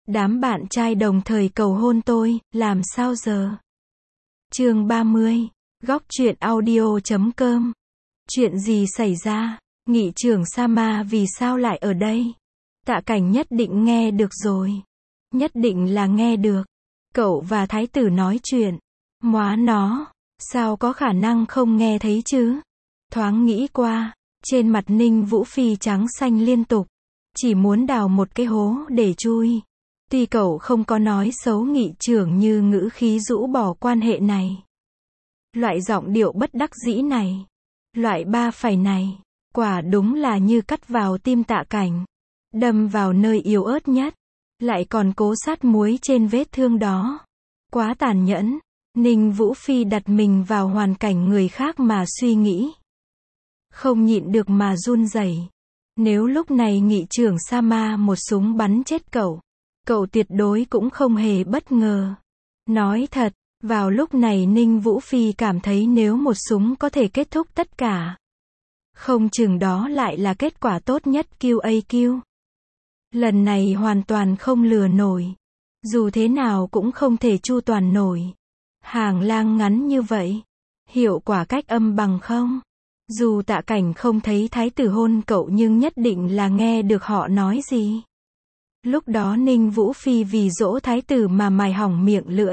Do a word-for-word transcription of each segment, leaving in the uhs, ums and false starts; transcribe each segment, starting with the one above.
Đám bạn trai đồng thời cầu hôn tôi, làm sao giờ? Chương ba mươi, góc truyện audio chấm com. Chuyện gì xảy ra? Nghị trưởng Sama vì sao lại ở đây? Tạ Cảnh nhất định nghe được rồi. Nhất định là nghe được. Cậu và thái tử nói chuyện. Móa nó, sao có khả năng không nghe thấy chứ? Thoáng nghĩ qua, trên mặt Ninh Vũ Phi trắng xanh liên tục. Chỉ muốn đào một cái hố để chui. Tuy cậu không có nói xấu nghị trưởng như ngữ khí rũ bỏ quan hệ này. Loại giọng điệu bất đắc dĩ này. Loại ba phải này. Quả đúng là như cắt vào tim Tạ Cảnh. Đâm vào nơi yếu ớt nhất. Lại còn cố sát muối trên vết thương đó. Quá tàn nhẫn. Ninh Vũ Phi đặt mình vào hoàn cảnh người khác mà suy nghĩ. Không nhịn được mà run rẩy. Nếu lúc này nghị trưởng Sama một súng bắn chết cậu, cậu tuyệt đối cũng không hề bất ngờ. Nói thật, vào lúc này Ninh Vũ Phi cảm thấy nếu một súng có thể kết thúc tất cả, không chừng đó lại là kết quả tốt nhất Q A Q. Lần này hoàn toàn không lừa nổi. Dù thế nào cũng không thể chu toàn nổi. Hàng lang ngắn như vậy. Hiệu quả cách âm bằng không? Dù Tạ Cảnh không thấy thái tử hôn cậu nhưng nhất định là nghe được họ nói gì. Lúc đó Ninh Vũ Phi vì dỗ thái tử mà mài hỏng miệng lưỡi.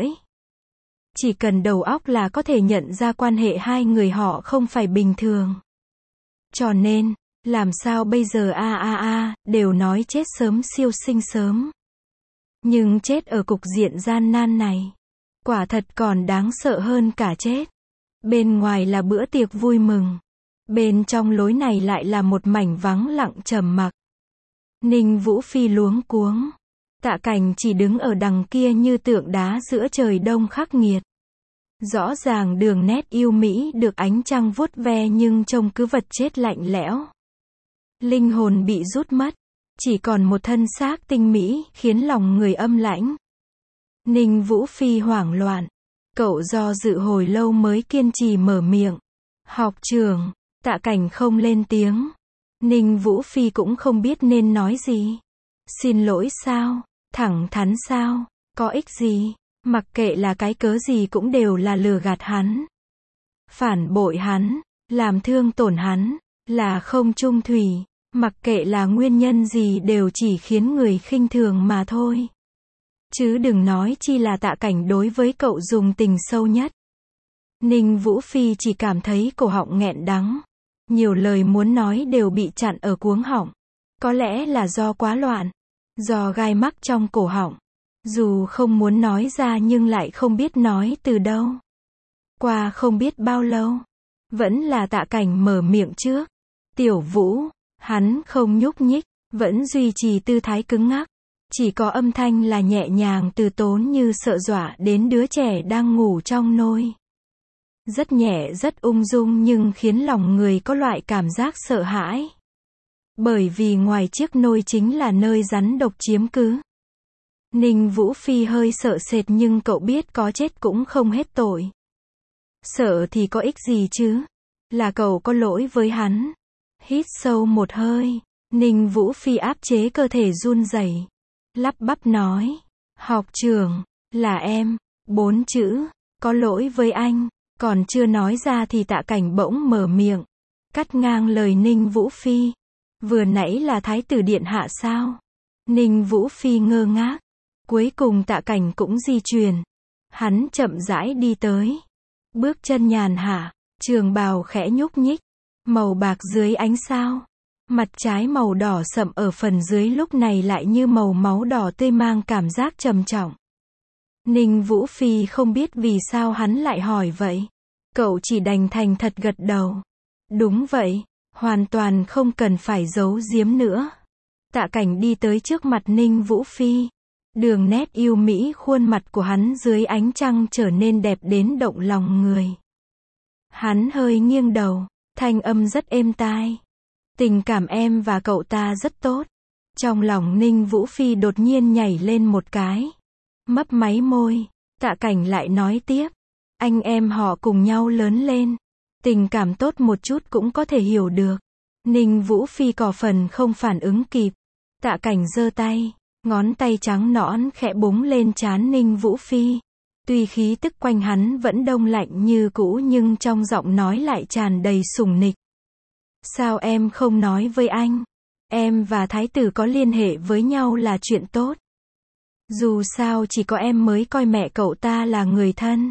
Chỉ cần đầu óc là có thể nhận ra quan hệ hai người họ không phải bình thường. Cho nên, làm sao bây giờ a a a, đều nói chết sớm siêu sinh sớm. Nhưng chết ở cục diện gian nan này, quả thật còn đáng sợ hơn cả chết. Bên ngoài là bữa tiệc vui mừng. Bên trong lối này lại là một mảnh vắng lặng trầm mặc. Ninh Vũ Phi luống cuống. Tạ Cảnh chỉ đứng ở đằng kia như tượng đá giữa trời đông khắc nghiệt. Rõ ràng đường nét yêu mỹ được ánh trăng vuốt ve nhưng trông cứ vật chết lạnh lẽo. Linh hồn bị rút mất. Chỉ còn một thân xác tinh mỹ khiến lòng người âm lãnh. Ninh Vũ Phi hoảng loạn. Cậu do dự hồi lâu mới kiên trì mở miệng. Học trưởng. Tạ Cảnh không lên tiếng. Ninh Vũ Phi cũng không biết nên nói gì. Xin lỗi sao? Thẳng thắn sao? Có ích gì? Mặc kệ là cái cớ gì cũng đều là lừa gạt hắn. Phản bội hắn. Làm thương tổn hắn. Là không trung thủy. Mặc kệ là nguyên nhân gì đều chỉ khiến người khinh thường mà thôi. Chứ đừng nói chi là Tạ Cảnh đối với cậu dùng tình sâu nhất. Ninh Vũ Phi chỉ cảm thấy cổ họng nghẹn đắng. Nhiều lời muốn nói đều bị chặn ở cuống họng. Có lẽ là do quá loạn. Do gai mắc trong cổ họng. Dù không muốn nói ra nhưng lại không biết nói từ đâu. Qua không biết bao lâu. Vẫn là Tạ Cảnh mở miệng trước. Tiểu Vũ. Hắn không nhúc nhích. Vẫn duy trì tư thái cứng ngắc. Chỉ có âm thanh là nhẹ nhàng từ tốn như sợ dọa đến đứa trẻ đang ngủ trong nôi. Rất nhẹ rất ung dung nhưng khiến lòng người có loại cảm giác sợ hãi. Bởi vì ngoài chiếc nôi chính là nơi rắn độc chiếm cứ. Ninh Vũ Phi hơi sợ sệt nhưng cậu biết có chết cũng không hết tội. Sợ thì có ích gì chứ? Là cậu có lỗi với hắn. Hít sâu một hơi. Ninh Vũ Phi áp chế cơ thể run rẩy. Lắp bắp nói. Học trưởng. Là em. Bốn chữ. Có lỗi với anh. Còn chưa nói ra thì Tạ Cảnh bỗng mở miệng. Cắt ngang lời Ninh Vũ Phi. Vừa nãy là thái tử điện hạ sao? Ninh Vũ Phi ngơ ngác. Cuối cùng Tạ Cảnh cũng di chuyển. Hắn chậm rãi đi tới. Bước chân nhàn hạ. Trường bào khẽ nhúc nhích. Màu bạc dưới ánh sao. Mặt trái màu đỏ sậm ở phần dưới lúc này lại như màu máu đỏ tươi mang cảm giác trầm trọng. Ninh Vũ Phi không biết vì sao hắn lại hỏi vậy. Cậu chỉ đành thành thật gật đầu. Đúng vậy, hoàn toàn không cần phải giấu giếm nữa. Tạ Cảnh đi tới trước mặt Ninh Vũ Phi. Đường nét yêu mỹ khuôn mặt của hắn dưới ánh trăng trở nên đẹp đến động lòng người. Hắn hơi nghiêng đầu, thanh âm rất êm tai. Tình cảm em và cậu ta rất tốt. Trong lòng Ninh Vũ Phi đột nhiên nhảy lên một cái. Mấp máy môi. Tạ Cảnh lại nói tiếp. Anh em họ cùng nhau lớn lên. Tình cảm tốt một chút cũng có thể hiểu được. Ninh Vũ Phi có phần không phản ứng kịp. Tạ Cảnh giơ tay. Ngón tay trắng nõn khẽ búng lên trán Ninh Vũ Phi. Tuy khí tức quanh hắn vẫn đông lạnh như cũ nhưng trong giọng nói lại tràn đầy sủng nịch. Sao em không nói với anh? Em và thái tử có liên hệ với nhau là chuyện tốt. Dù sao chỉ có em mới coi mẹ cậu ta là người thân.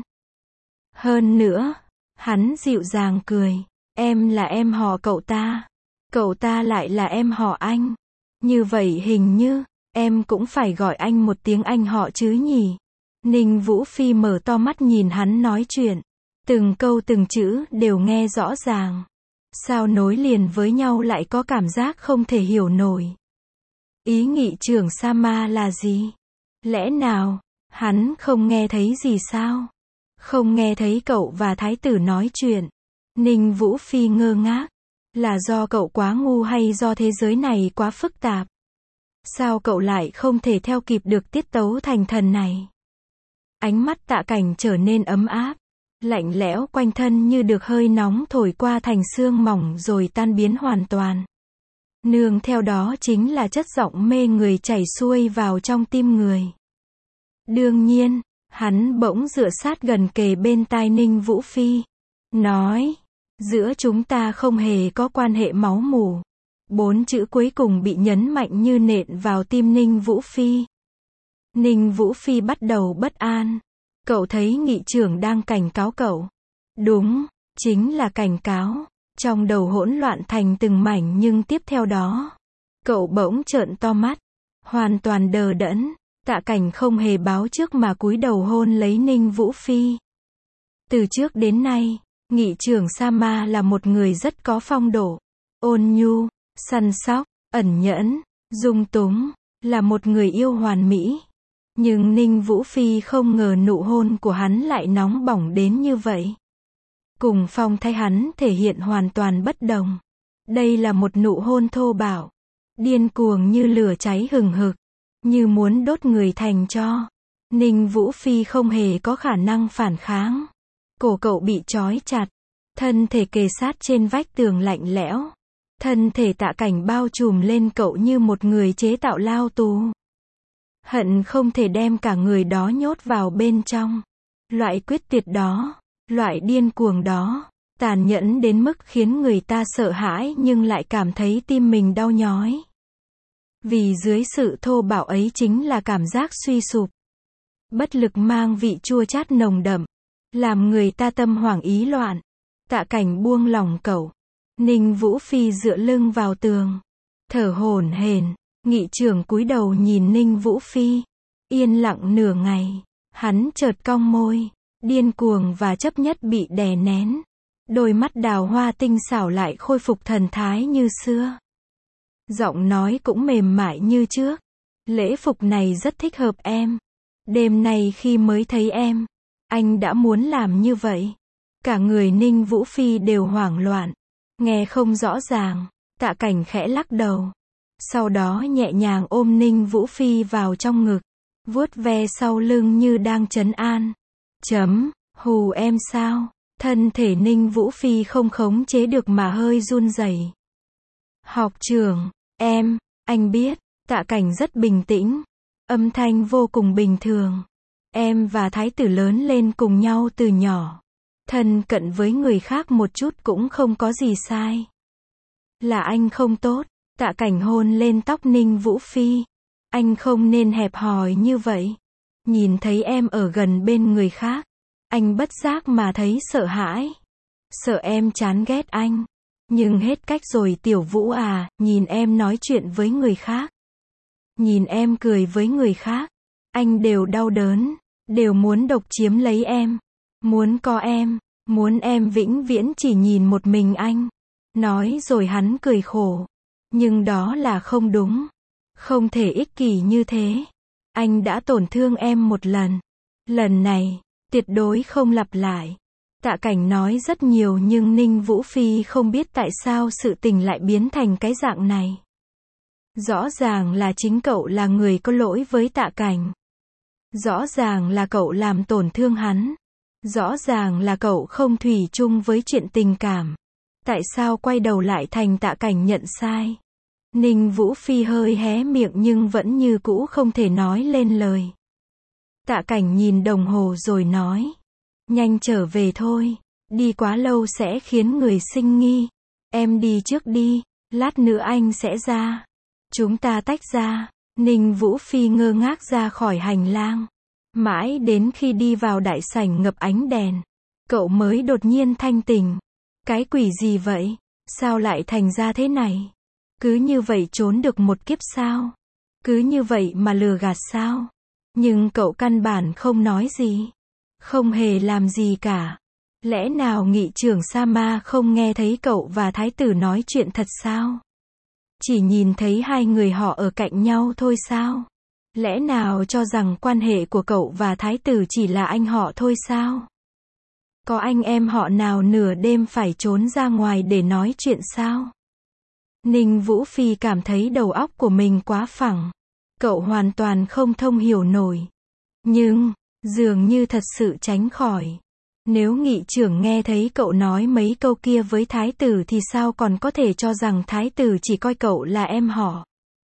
Hơn nữa, hắn dịu dàng cười. Em là em họ cậu ta. Cậu ta lại là em họ anh. Như vậy hình như, em cũng phải gọi anh một tiếng anh họ chứ nhỉ? Ninh Vũ Phi mở to mắt nhìn hắn nói chuyện. Từng câu từng chữ đều nghe rõ ràng. Sao nối liền với nhau lại có cảm giác không thể hiểu nổi? Ý nghị trưởng Sa Ma là gì? Lẽ nào, hắn không nghe thấy gì sao? Không nghe thấy cậu và thái tử nói chuyện. Ninh Vũ Phi ngơ ngác. Là do cậu quá ngu hay do thế giới này quá phức tạp? Sao cậu lại không thể theo kịp được tiết tấu thành thần này? Ánh mắt Tạ Cảnh trở nên ấm áp. Lạnh lẽo quanh thân như được hơi nóng thổi qua thành xương mỏng rồi tan biến hoàn toàn. Nương theo đó chính là chất giọng mê người chảy xuôi vào trong tim người. Đương nhiên, hắn bỗng dựa sát gần kề bên tai Ninh Vũ Phi. Nói, giữa chúng ta không hề có quan hệ máu mủ. Bốn chữ cuối cùng bị nhấn mạnh như nện vào tim Ninh Vũ Phi. Ninh Vũ Phi bắt đầu bất an. Cậu thấy nghị trưởng đang cảnh cáo cậu. Đúng, chính là cảnh cáo. Trong đầu hỗn loạn thành từng mảnh nhưng tiếp theo đó, cậu bỗng trợn to mắt, hoàn toàn đờ đẫn. Tạ Cảnh không hề báo trước mà cúi đầu hôn lấy Ninh Vũ Phi. Từ trước đến nay, nghị trưởng Sa Ma là một người rất có phong độ, ôn nhu, săn sóc, ẩn nhẫn, dung túng, là một người yêu hoàn mỹ. Nhưng Ninh Vũ Phi không ngờ nụ hôn của hắn lại nóng bỏng đến như vậy. Cùng phong thái hắn thể hiện hoàn toàn bất đồng. Đây là một nụ hôn thô bạo, điên cuồng như lửa cháy hừng hực, như muốn đốt người thành tro. Ninh Vũ Phi không hề có khả năng phản kháng. Cổ cậu bị trói chặt, thân thể kề sát trên vách tường lạnh lẽo. Thân thể Tạ Cảnh bao trùm lên cậu như một người chế tạo lao tù. Hận không thể đem cả người đó nhốt vào bên trong. Loại quyết tuyệt đó, loại điên cuồng đó, tàn nhẫn đến mức khiến người ta sợ hãi nhưng lại cảm thấy tim mình đau nhói. Vì dưới sự thô bạo ấy chính là cảm giác suy sụp. Bất lực mang vị chua chát nồng đậm, làm người ta tâm hoảng ý loạn. Tạ Cảnh buông lỏng cậu. Ninh Vũ Phi dựa lưng vào tường, thở hổn hển. Nghị trưởng cúi đầu nhìn Ninh Vũ Phi, yên lặng nửa ngày, hắn chợt cong môi, điên cuồng và chấp nhất bị đè nén. Đôi mắt đào hoa tinh xảo lại khôi phục thần thái như xưa. Giọng nói cũng mềm mại như trước. Lễ phục này rất thích hợp em. Đêm nay khi mới thấy em, anh đã muốn làm như vậy. Cả người Ninh Vũ Phi đều hoảng loạn, nghe không rõ ràng. Tạ Cảnh khẽ lắc đầu. Sau đó nhẹ nhàng ôm Ninh Vũ Phi vào trong ngực, vuốt ve sau lưng như đang trấn an. Chấm, hù em sao? Thân thể Ninh Vũ Phi không khống chế được mà hơi run rẩy. Học trưởng, em, anh biết. Tạ Cảnh rất bình tĩnh, âm thanh vô cùng bình thường. Em và thái tử lớn lên cùng nhau từ nhỏ. Thân cận với người khác một chút cũng không có gì sai. Là anh không tốt. Tạ Cảnh hôn lên tóc Ninh Vũ Phi. Anh không nên hẹp hòi như vậy. Nhìn thấy em ở gần bên người khác, anh bất giác mà thấy sợ hãi. Sợ em chán ghét anh. Nhưng hết cách rồi Tiểu Vũ à, nhìn em nói chuyện với người khác, nhìn em cười với người khác, anh đều đau đớn, đều muốn độc chiếm lấy em, muốn có em, muốn em vĩnh viễn chỉ nhìn một mình anh. Nói rồi hắn cười khổ. Nhưng đó là không đúng. Không thể ích kỷ như thế. Anh đã tổn thương em một lần. Lần này, tuyệt đối không lặp lại. Tạ Cảnh nói rất nhiều nhưng Ninh Vũ Phi không biết tại sao sự tình lại biến thành cái dạng này. Rõ ràng là chính cậu là người có lỗi với Tạ Cảnh. Rõ ràng là cậu làm tổn thương hắn. Rõ ràng là cậu không thủy chung với chuyện tình cảm. Tại sao quay đầu lại thành Tạ Cảnh nhận sai? Ninh Vũ Phi hơi hé miệng nhưng vẫn như cũ không thể nói lên lời. Tạ Cảnh nhìn đồng hồ rồi nói. Nhanh trở về thôi, đi quá lâu sẽ khiến người sinh nghi. Em đi trước đi, lát nữa anh sẽ ra. Chúng ta tách ra. Ninh Vũ Phi ngơ ngác ra khỏi hành lang. Mãi đến khi đi vào đại sảnh ngập ánh đèn, cậu mới đột nhiên thanh tỉnh. Cái quỷ gì vậy? Sao lại thành ra thế này? Cứ như vậy trốn được một kiếp sao? Cứ như vậy mà lừa gạt sao? Nhưng cậu căn bản không nói gì. Không hề làm gì cả. Lẽ nào nghị trưởng Sa Ma không nghe thấy cậu và thái tử nói chuyện thật sao? Chỉ nhìn thấy hai người họ ở cạnh nhau thôi sao? Lẽ nào cho rằng quan hệ của cậu và thái tử chỉ là anh họ thôi sao? Có anh em họ nào nửa đêm phải trốn ra ngoài để nói chuyện sao? Ninh Vũ Phi cảm thấy đầu óc của mình quá phẳng. Cậu hoàn toàn không thông hiểu nổi. Nhưng, dường như thật sự tránh khỏi. Nếu nghị trưởng nghe thấy cậu nói mấy câu kia với thái tử thì sao còn có thể cho rằng thái tử chỉ coi cậu là em họ?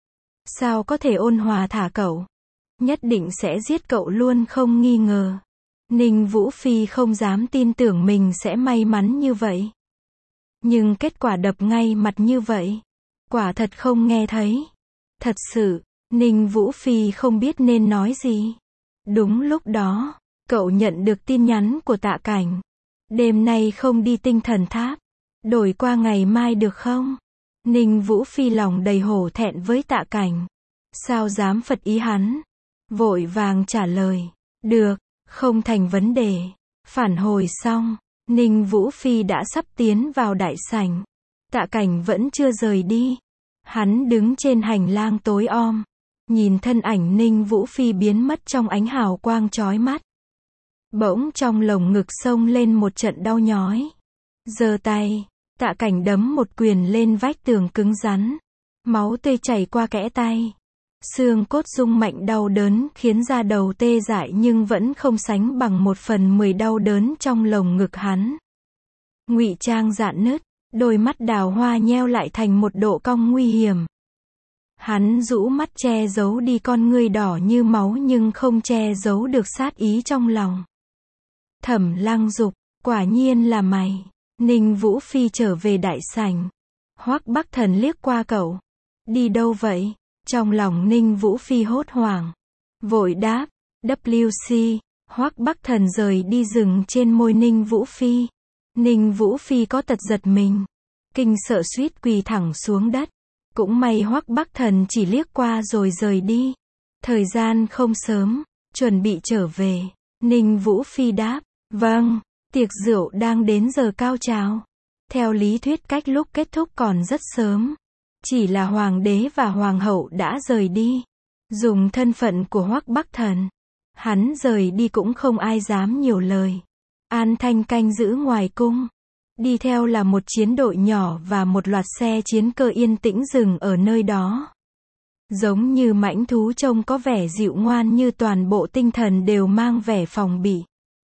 Sao có thể ôn hòa thả cậu? Nhất định sẽ giết cậu luôn không nghi ngờ. Ninh Vũ Phi không dám tin tưởng mình sẽ may mắn như vậy. Nhưng kết quả đập ngay mặt như vậy. Quả thật không nghe thấy. Thật sự, Ninh Vũ Phi không biết nên nói gì. Đúng lúc đó, cậu nhận được tin nhắn của Tạ Cảnh. Đêm nay không đi tinh thần tháp. Đổi qua ngày mai được không? Ninh Vũ Phi lòng đầy hổ thẹn với Tạ Cảnh. Sao dám phật ý hắn? Vội vàng trả lời. Được, không thành vấn đề. Phản hồi xong, Ninh Vũ Phi đã sắp tiến vào đại sảnh. Tạ Cảnh vẫn chưa rời đi. Hắn đứng trên hành lang tối om. Nhìn thân ảnh Ninh Vũ Phi biến mất trong ánh hào quang chói mắt. Bỗng trong lồng ngực xông lên một trận đau nhói. Giơ tay, Tạ Cảnh đấm một quyền lên vách tường cứng rắn. Máu tươi chảy qua kẽ tay. Xương cốt rung mạnh đau đớn khiến da đầu tê dại nhưng vẫn không sánh bằng một phần mười đau đớn trong lồng ngực hắn. Ngụy trang rạn nứt, đôi mắt đào hoa nheo lại thành một độ cong nguy hiểm. Hắn rũ mắt che giấu đi con ngươi đỏ như máu nhưng không che giấu được sát ý trong lòng. Thẩm Lăng Dục, quả nhiên là mày. Ninh Vũ Phi trở về đại sảnh. Hoắc Bắc Thần liếc qua cậu. Đi đâu vậy? Trong lòng Ninh Vũ Phi hốt hoảng. Vội đáp, W C, Hoắc Bắc Thần rời đi dừng trên môi Ninh Vũ Phi. Ninh Vũ Phi có tật giật mình. Kinh sợ suýt quỳ thẳng xuống đất. Cũng may Hoắc Bắc Thần chỉ liếc qua rồi rời đi. Thời gian không sớm, chuẩn bị trở về. Ninh Vũ Phi đáp, vâng, tiệc rượu đang đến giờ cao trào. Theo lý thuyết cách lúc kết thúc còn rất sớm. Chỉ là hoàng đế và hoàng hậu đã rời đi. Dùng thân phận của Hoắc Bắc Thần, hắn rời đi cũng không ai dám nhiều lời. An Thanh canh giữ ngoài cung. Đi theo là một chiến đội nhỏ và một loạt xe chiến cơ yên tĩnh dừng ở nơi đó. Giống như mãnh thú trông có vẻ dịu ngoan như toàn bộ tinh thần đều mang vẻ phòng bị.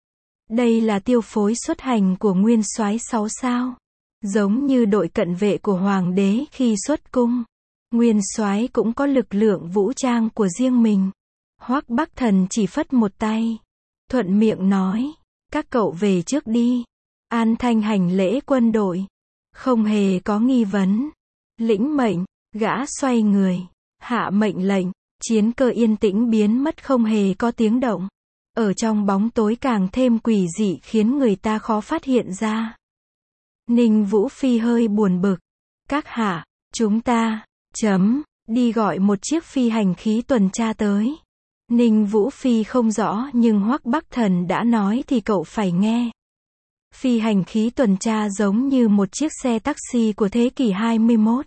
Đây là tiêu phối xuất hành của nguyên soái sáu sao. Giống như đội cận vệ của hoàng đế khi xuất cung. Nguyên soái cũng có lực lượng vũ trang của riêng mình. Hoắc Bắc Thần chỉ phất một tay. Thuận miệng nói, các cậu về trước đi. An Thanh hành lễ quân đội. Không hề có nghi vấn. Lĩnh mệnh, gã xoay người. Hạ mệnh lệnh, chiến cơ yên tĩnh biến mất không hề có tiếng động. Ở trong bóng tối càng thêm quỷ dị khiến người ta khó phát hiện ra. Ninh Vũ Phi hơi buồn bực. Các hạ, chúng ta, chấm, đi gọi một chiếc phi hành khí tuần tra tới. Ninh Vũ Phi không rõ nhưng Hoắc Bắc Thần đã nói thì cậu phải nghe. Phi hành khí tuần tra giống như một chiếc xe taxi của thế kỷ hai mươi mốt.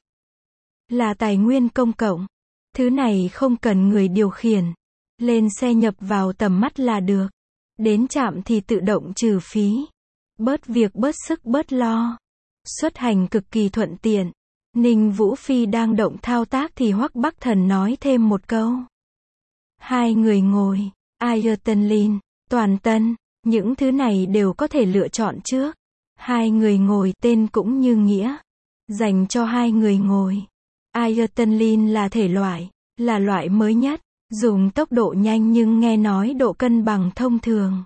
Là tài nguyên công cộng. Thứ này không cần người điều khiển. Lên xe nhập vào tầm mắt là được. Đến trạm thì tự động trừ phí. Bớt việc bớt sức bớt lo. Xuất hành cực kỳ thuận tiện. Ninh Vũ Phi đang động thao tác thì Hoắc Bắc Thần nói thêm một câu. Hai người ngồi, Ayrton Lin, toàn tân, những thứ này đều có thể lựa chọn trước. Hai người ngồi tên cũng như nghĩa. Dành cho hai người ngồi. Adrenaline là thể loại, là loại mới nhất, dùng tốc độ nhanh nhưng nghe nói độ cân bằng thông thường.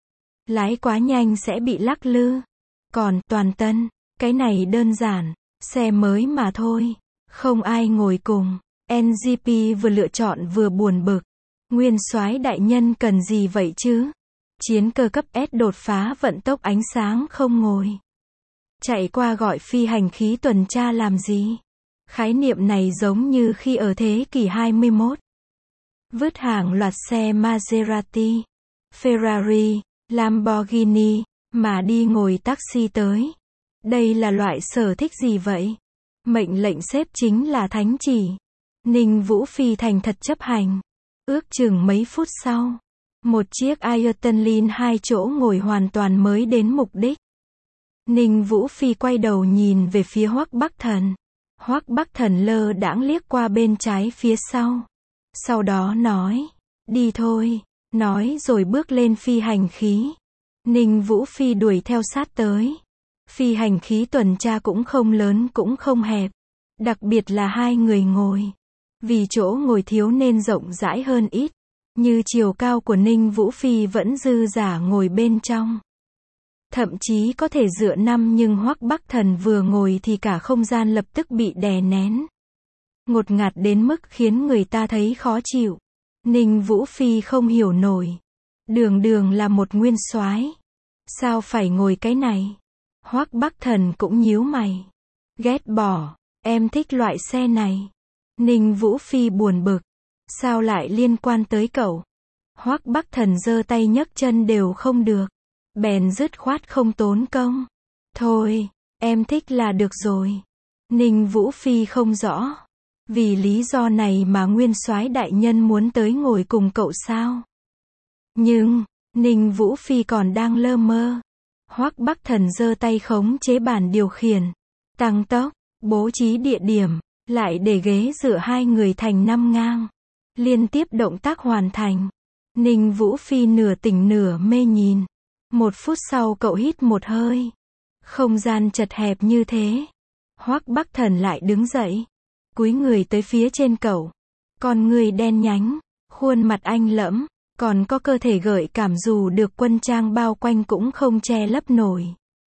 Lái quá nhanh sẽ bị lắc lư. Còn toàn tân, cái này đơn giản, xe mới mà thôi, không ai ngồi cùng. en giê pê vừa lựa chọn vừa buồn bực. Nguyên soái đại nhân cần gì vậy chứ? Chiến cơ cấp S đột phá vận tốc ánh sáng không ngồi. Chạy qua gọi phi hành khí tuần tra làm gì? Khái niệm này giống như khi ở thế kỷ hai mươi mốt. Vứt hàng loạt xe Maserati, Ferrari, Lamborghini, mà đi ngồi taxi tới. Đây là loại sở thích gì vậy? Mệnh lệnh sếp chính là thánh chỉ. Ninh Vũ Phi thành thật chấp hành. Ước chừng mấy phút sau, một chiếc Adrenaline hai chỗ ngồi hoàn toàn mới đến mục đích. Ninh Vũ Phi quay đầu nhìn về phía Hoắc Bắc Thần. Hoắc Bắc Thần lơ đãng liếc qua bên trái phía sau. Sau đó nói, đi thôi, nói rồi bước lên phi hành khí. Ninh Vũ Phi đuổi theo sát tới. Phi hành khí tuần tra cũng không lớn cũng không hẹp. Đặc biệt là hai người ngồi. Vì chỗ ngồi thiếu nên rộng rãi hơn ít. Như chiều cao của Ninh Vũ Phi vẫn dư dả ngồi bên trong. Thậm chí có thể dựa năm nhưng Hoắc Bắc Thần vừa ngồi thì cả không gian lập tức bị đè nén. Ngột ngạt đến mức khiến người ta thấy khó chịu. Ninh Vũ Phi không hiểu nổi. Đường đường là một nguyên soái, sao phải ngồi cái này? Hoắc Bắc Thần cũng nhíu mày. Ghét bỏ, em thích loại xe này. Ninh Vũ Phi buồn bực. Sao lại liên quan tới cậu? Hoắc Bắc Thần giơ tay nhấc chân đều không được. Bèn dứt khoát không tốn công. Thôi, em thích là được rồi. Ninh Vũ Phi không rõ. Vì lý do này mà nguyên soái đại nhân muốn tới ngồi cùng cậu sao? Nhưng, Ninh Vũ Phi còn đang lơ mơ. Hoắc Bắc Thần giơ tay khống chế bàn điều khiển. Tăng tốc, bố trí địa điểm, lại để ghế dựa hai người thành năm ngang. Liên tiếp động tác hoàn thành. Ninh Vũ Phi nửa tỉnh nửa mê nhìn. Một phút sau cậu hít một hơi. Không gian chật hẹp như thế. Hoắc Bắc Thần lại đứng dậy. Cúi người tới phía trên cậu. Con người đen nhánh. Khuôn mặt anh lẫm. Còn có cơ thể gợi cảm dù được quân trang bao quanh cũng không che lấp nổi.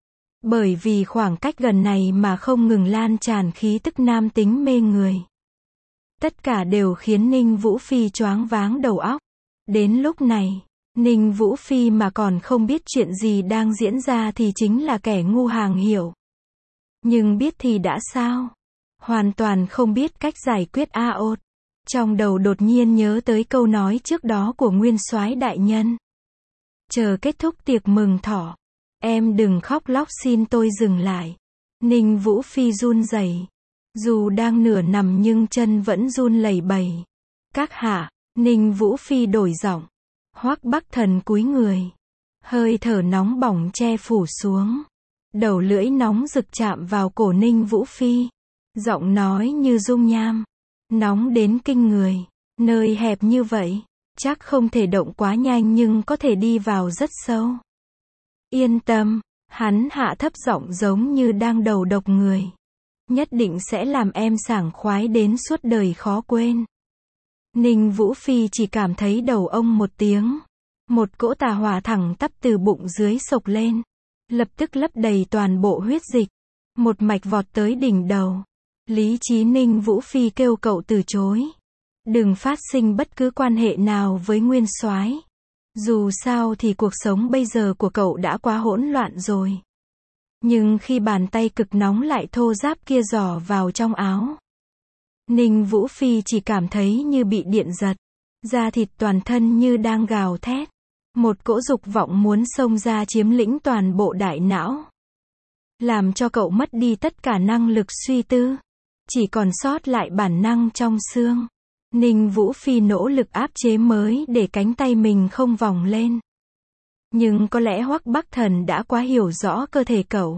Bởi vì khoảng cách gần này mà không ngừng lan tràn khí tức nam tính mê người. Tất cả đều khiến Ninh Vũ Phi choáng váng đầu óc. Đến lúc này, Ninh Vũ Phi mà còn không biết chuyện gì đang diễn ra thì chính là kẻ ngu hàng hiểu. Nhưng biết thì đã sao? Hoàn toàn không biết cách giải quyết a ốt. Trong đầu đột nhiên nhớ tới câu nói trước đó của nguyên soái đại nhân. Chờ kết thúc tiệc mừng thọ, em đừng khóc lóc xin tôi dừng lại. Ninh Vũ Phi run rẩy. Dù đang nửa nằm nhưng chân vẫn run lẩy bẩy. Các hạ, Ninh Vũ Phi đổi giọng. Hoắc Bắc Thần cúi người. Hơi thở nóng bỏng che phủ xuống. Đầu lưỡi nóng rực chạm vào cổ Ninh Vũ Phi. Giọng nói như dung nham. Nóng đến kinh người. Nơi hẹp như vậy, chắc không thể động quá nhanh nhưng có thể đi vào rất sâu. Yên tâm, hắn hạ thấp giọng giống như đang đầu độc người. Nhất định sẽ làm em sảng khoái đến suốt đời khó quên. Ninh Vũ Phi chỉ cảm thấy đầu ông một tiếng. Một cỗ tà hỏa thẳng tắp từ bụng dưới sộc lên. Lập tức lấp đầy toàn bộ huyết dịch. Một mạch vọt tới đỉnh đầu. Lý trí Ninh Vũ Phi kêu cậu từ chối. Đừng phát sinh bất cứ quan hệ nào với nguyên soái. Dù sao thì cuộc sống bây giờ của cậu đã quá hỗn loạn rồi. Nhưng khi bàn tay cực nóng lại thô ráp kia giỏ vào trong áo, Ninh Vũ Phi chỉ cảm thấy như bị điện giật. Da thịt toàn thân như đang gào thét. Một cỗ dục vọng muốn xông ra chiếm lĩnh toàn bộ đại não. Làm cho cậu mất đi tất cả năng lực suy tư. Chỉ còn sót lại bản năng trong xương. Ninh Vũ Phi nỗ lực áp chế mới để cánh tay mình không vòng lên. Nhưng có lẽ Hoắc Bắc Thần đã quá hiểu rõ cơ thể cậu.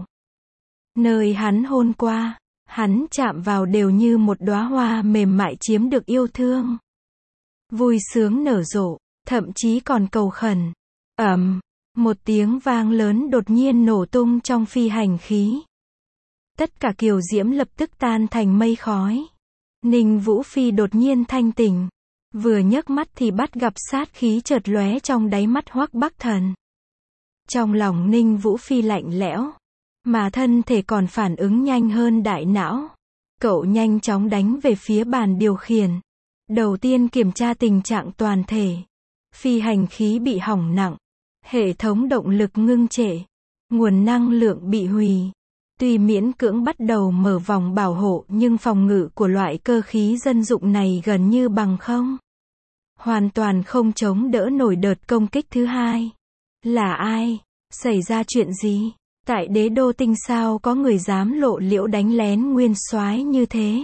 Nơi hắn hôn qua, hắn chạm vào đều như một đóa hoa mềm mại chiếm được yêu thương. Vui sướng nở rộ, thậm chí còn cầu khẩn. Ầm, một tiếng vang lớn đột nhiên nổ tung trong phi hành khí. Tất cả kiều diễm lập tức tan thành mây khói. Ninh Vũ Phi đột nhiên thanh tỉnh. Vừa nhấc mắt thì bắt gặp sát khí chợt lóe trong đáy mắt Hoắc Bắc Thần. Trong lòng Ninh Vũ Phi lạnh lẽo, mà thân thể còn phản ứng nhanh hơn đại não. Cậu nhanh chóng đánh về phía bàn điều khiển. Đầu tiên kiểm tra tình trạng toàn thể. Phi hành khí bị hỏng nặng. Hệ thống động lực ngưng trệ. Nguồn năng lượng bị hủy. Tuy miễn cưỡng bắt đầu mở vòng bảo hộ nhưng phòng ngự của loại cơ khí dân dụng này gần như bằng không. Hoàn toàn không chống đỡ nổi đợt công kích thứ hai. Là ai? Xảy ra chuyện gì? Tại đế đô tinh sao có người dám lộ liễu đánh lén nguyên soái như thế?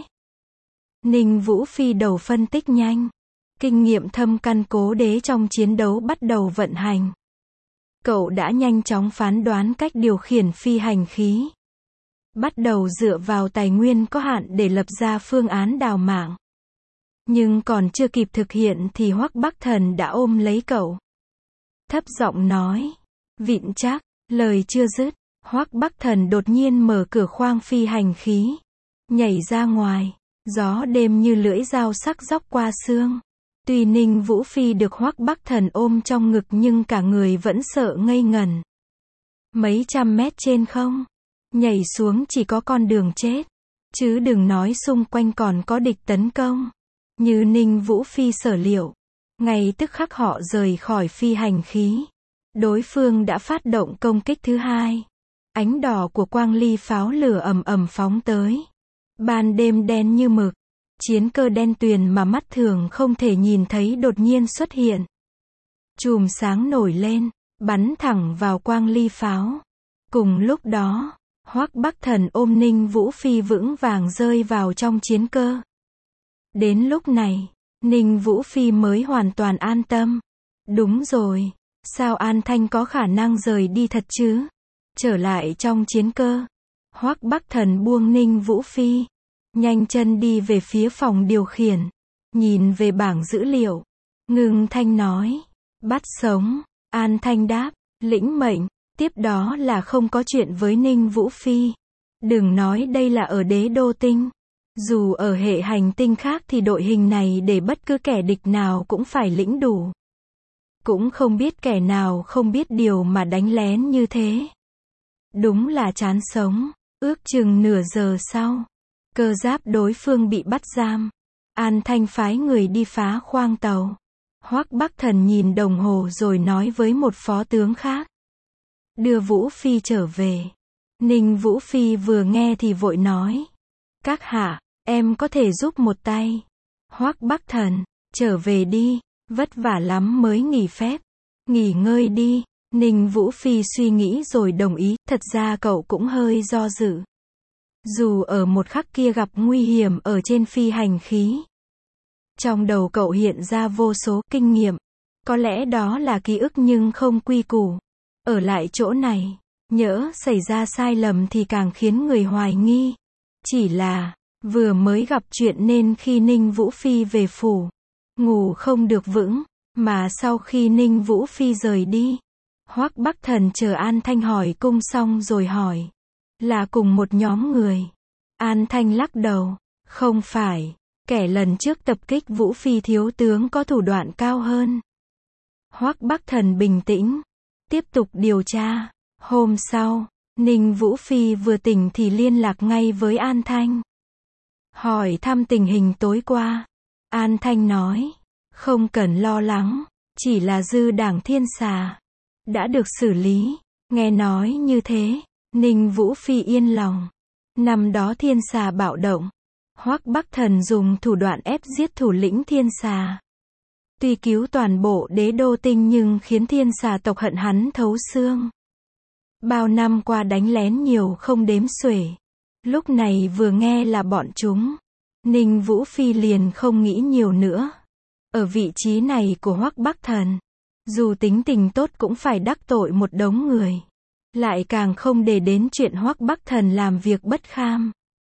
Ninh Vũ Phi đầu phân tích nhanh. Kinh nghiệm thâm căn cố đế trong chiến đấu bắt đầu vận hành. Cậu đã nhanh chóng phán đoán cách điều khiển phi hành khí. Bắt đầu dựa vào tài nguyên có hạn để lập ra phương án đào mạng. Nhưng còn chưa kịp thực hiện thì Hoắc Bắc Thần đã ôm lấy cậu. Thấp giọng nói. Vịn chắc. Lời chưa dứt. Hoắc Bắc Thần đột nhiên mở cửa khoang phi hành khí. Nhảy ra ngoài. Gió đêm như lưỡi dao sắc róc qua xương. Tuy Ninh Vũ Phi được Hoắc Bắc Thần ôm trong ngực nhưng cả người vẫn sợ ngây ngẩn. Mấy trăm mét trên không. Nhảy xuống chỉ có con đường chết. Chứ đừng nói xung quanh còn có địch tấn công. Như Ninh Vũ Phi sở liệu. Ngay tức khắc họ rời khỏi phi hành khí. Đối phương đã phát động công kích thứ hai. Ánh đỏ của quang ly pháo lửa ầm ầm phóng tới. Ban đêm đen như mực. Chiến cơ đen tuyền mà mắt thường không thể nhìn thấy đột nhiên xuất hiện. Chùm sáng nổi lên, bắn thẳng vào quang ly pháo. Cùng lúc đó, Hoắc Bắc Thần ôm Ninh Vũ Phi vững vàng rơi vào trong chiến cơ. Đến lúc này, Ninh Vũ Phi mới hoàn toàn an tâm. Đúng rồi, sao An Thanh có khả năng rời đi thật chứ? Trở lại trong chiến cơ, Hoắc Bắc Thần buông Ninh Vũ Phi, nhanh chân đi về phía phòng điều khiển, nhìn về bảng dữ liệu, ngưng thanh nói, bắt sống. An Thanh đáp, lĩnh mệnh. Tiếp đó là không có chuyện với Ninh Vũ Phi. Đừng nói đây là ở đế đô tinh. Dù ở hệ hành tinh khác thì đội hình này để bất cứ kẻ địch nào cũng phải lĩnh đủ. Cũng không biết kẻ nào không biết điều mà đánh lén như thế. Đúng là chán sống. Ước chừng nửa giờ sau, cơ giáp đối phương bị bắt giam. An Thanh phái người đi phá khoang tàu. Hoắc Bắc Thần nhìn đồng hồ rồi nói với một phó tướng khác. Đưa Vũ Phi trở về. Ninh Vũ Phi vừa nghe thì vội nói. Các hạ, em có thể giúp một tay. Hoắc Bắc Thần, trở về đi, vất vả lắm mới nghỉ phép. Nghỉ ngơi đi. Ninh Vũ Phi suy nghĩ rồi đồng ý, thật ra cậu cũng hơi do dự. Dù ở một khắc kia gặp nguy hiểm ở trên phi hành khí. Trong đầu cậu hiện ra vô số kinh nghiệm. Có lẽ đó là ký ức nhưng không quy củ. Ở lại chỗ này, nhỡ xảy ra sai lầm thì càng khiến người hoài nghi. Chỉ là, vừa mới gặp chuyện nên khi Ninh Vũ Phi về phủ, ngủ không được vững, mà sau khi Ninh Vũ Phi rời đi, Hoắc Bắc Thần chờ An Thanh hỏi cung xong rồi hỏi. Là cùng một nhóm người. An Thanh lắc đầu. Không phải. Kẻ lần trước tập kích Vũ Phi thiếu tướng có thủ đoạn cao hơn. Hoắc Bắc Thần bình tĩnh. Tiếp tục điều tra. Hôm sau, Ninh Vũ Phi vừa tỉnh thì liên lạc ngay với An Thanh. Hỏi thăm tình hình tối qua. An Thanh nói. Không cần lo lắng. Chỉ là dư đảng Thiên Xà. Đã được xử lý. Nghe nói như thế, Ninh Vũ Phi yên lòng. Năm đó Thiên Xà bạo động. Hoắc Bắc Thần dùng thủ đoạn ép giết thủ lĩnh Thiên Xà. Tuy cứu toàn bộ đế đô tinh nhưng khiến Thiên Xà tộc hận hắn thấu xương. Bao năm qua đánh lén nhiều không đếm xuể. Lúc này vừa nghe là bọn chúng, Ninh Vũ Phi liền không nghĩ nhiều nữa. Ở vị trí này của Hoắc Bắc Thần, dù tính tình tốt cũng phải đắc tội một đống người. Lại càng không để đến chuyện Hoắc Bắc Thần làm việc bất kham.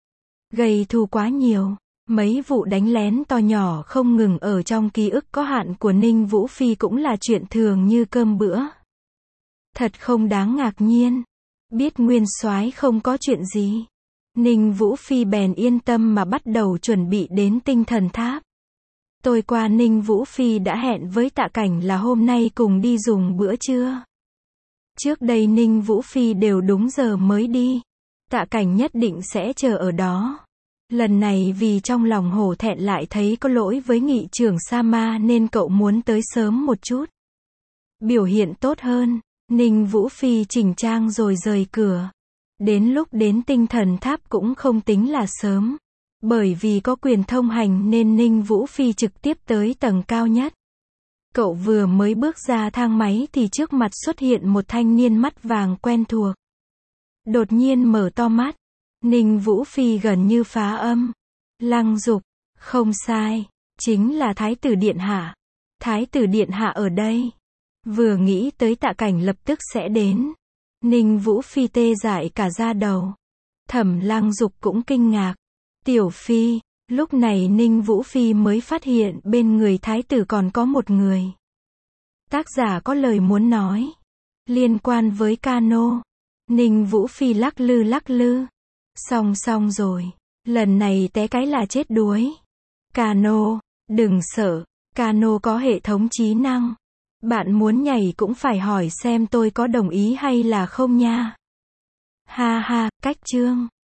Gây thù quá nhiều. Mấy vụ đánh lén to nhỏ không ngừng ở trong ký ức có hạn của Ninh Vũ Phi cũng là chuyện thường như cơm bữa. Thật không đáng ngạc nhiên. Biết nguyên soái không có chuyện gì. Ninh Vũ Phi bèn yên tâm mà bắt đầu chuẩn bị đến tinh thần tháp. Tôi qua Ninh Vũ Phi đã hẹn với Tạ Cảnh là hôm nay cùng đi dùng bữa trưa. Trước đây Ninh Vũ Phi đều đúng giờ mới đi. Tạ Cảnh nhất định sẽ chờ ở đó. Lần này vì trong lòng hổ thẹn lại thấy có lỗi với nghị trưởng Sa Ma nên cậu muốn tới sớm một chút. Biểu hiện tốt hơn, Ninh Vũ Phi chỉnh trang rồi rời cửa. Đến lúc đến tinh thần tháp cũng không tính là sớm. Bởi vì có quyền thông hành nên Ninh Vũ Phi trực tiếp tới tầng cao nhất. Cậu vừa mới bước ra thang máy thì trước mặt xuất hiện một thanh niên mắt vàng quen thuộc. Đột nhiên mở to mắt. Ninh Vũ Phi gần như phá âm. Lăng Dục, không sai, chính là Thái tử Điện Hạ. Thái tử Điện Hạ ở đây. Vừa nghĩ tới Tạ Cảnh lập tức sẽ đến. Ninh Vũ Phi tê dại cả da đầu. Thẩm Lăng Dục cũng kinh ngạc. Tiểu Phi, lúc này Ninh Vũ Phi mới phát hiện bên người Thái tử còn có một người. Tác giả có lời muốn nói. Liên quan với Cano. Ninh Vũ Phi lắc lư lắc lư. Xong xong rồi. Lần này té cái là chết đuối. Cano, đừng sợ. Cano có hệ thống trí năng. Bạn muốn nhảy cũng phải hỏi xem tôi có đồng ý hay là không nha. Ha ha, cách chương.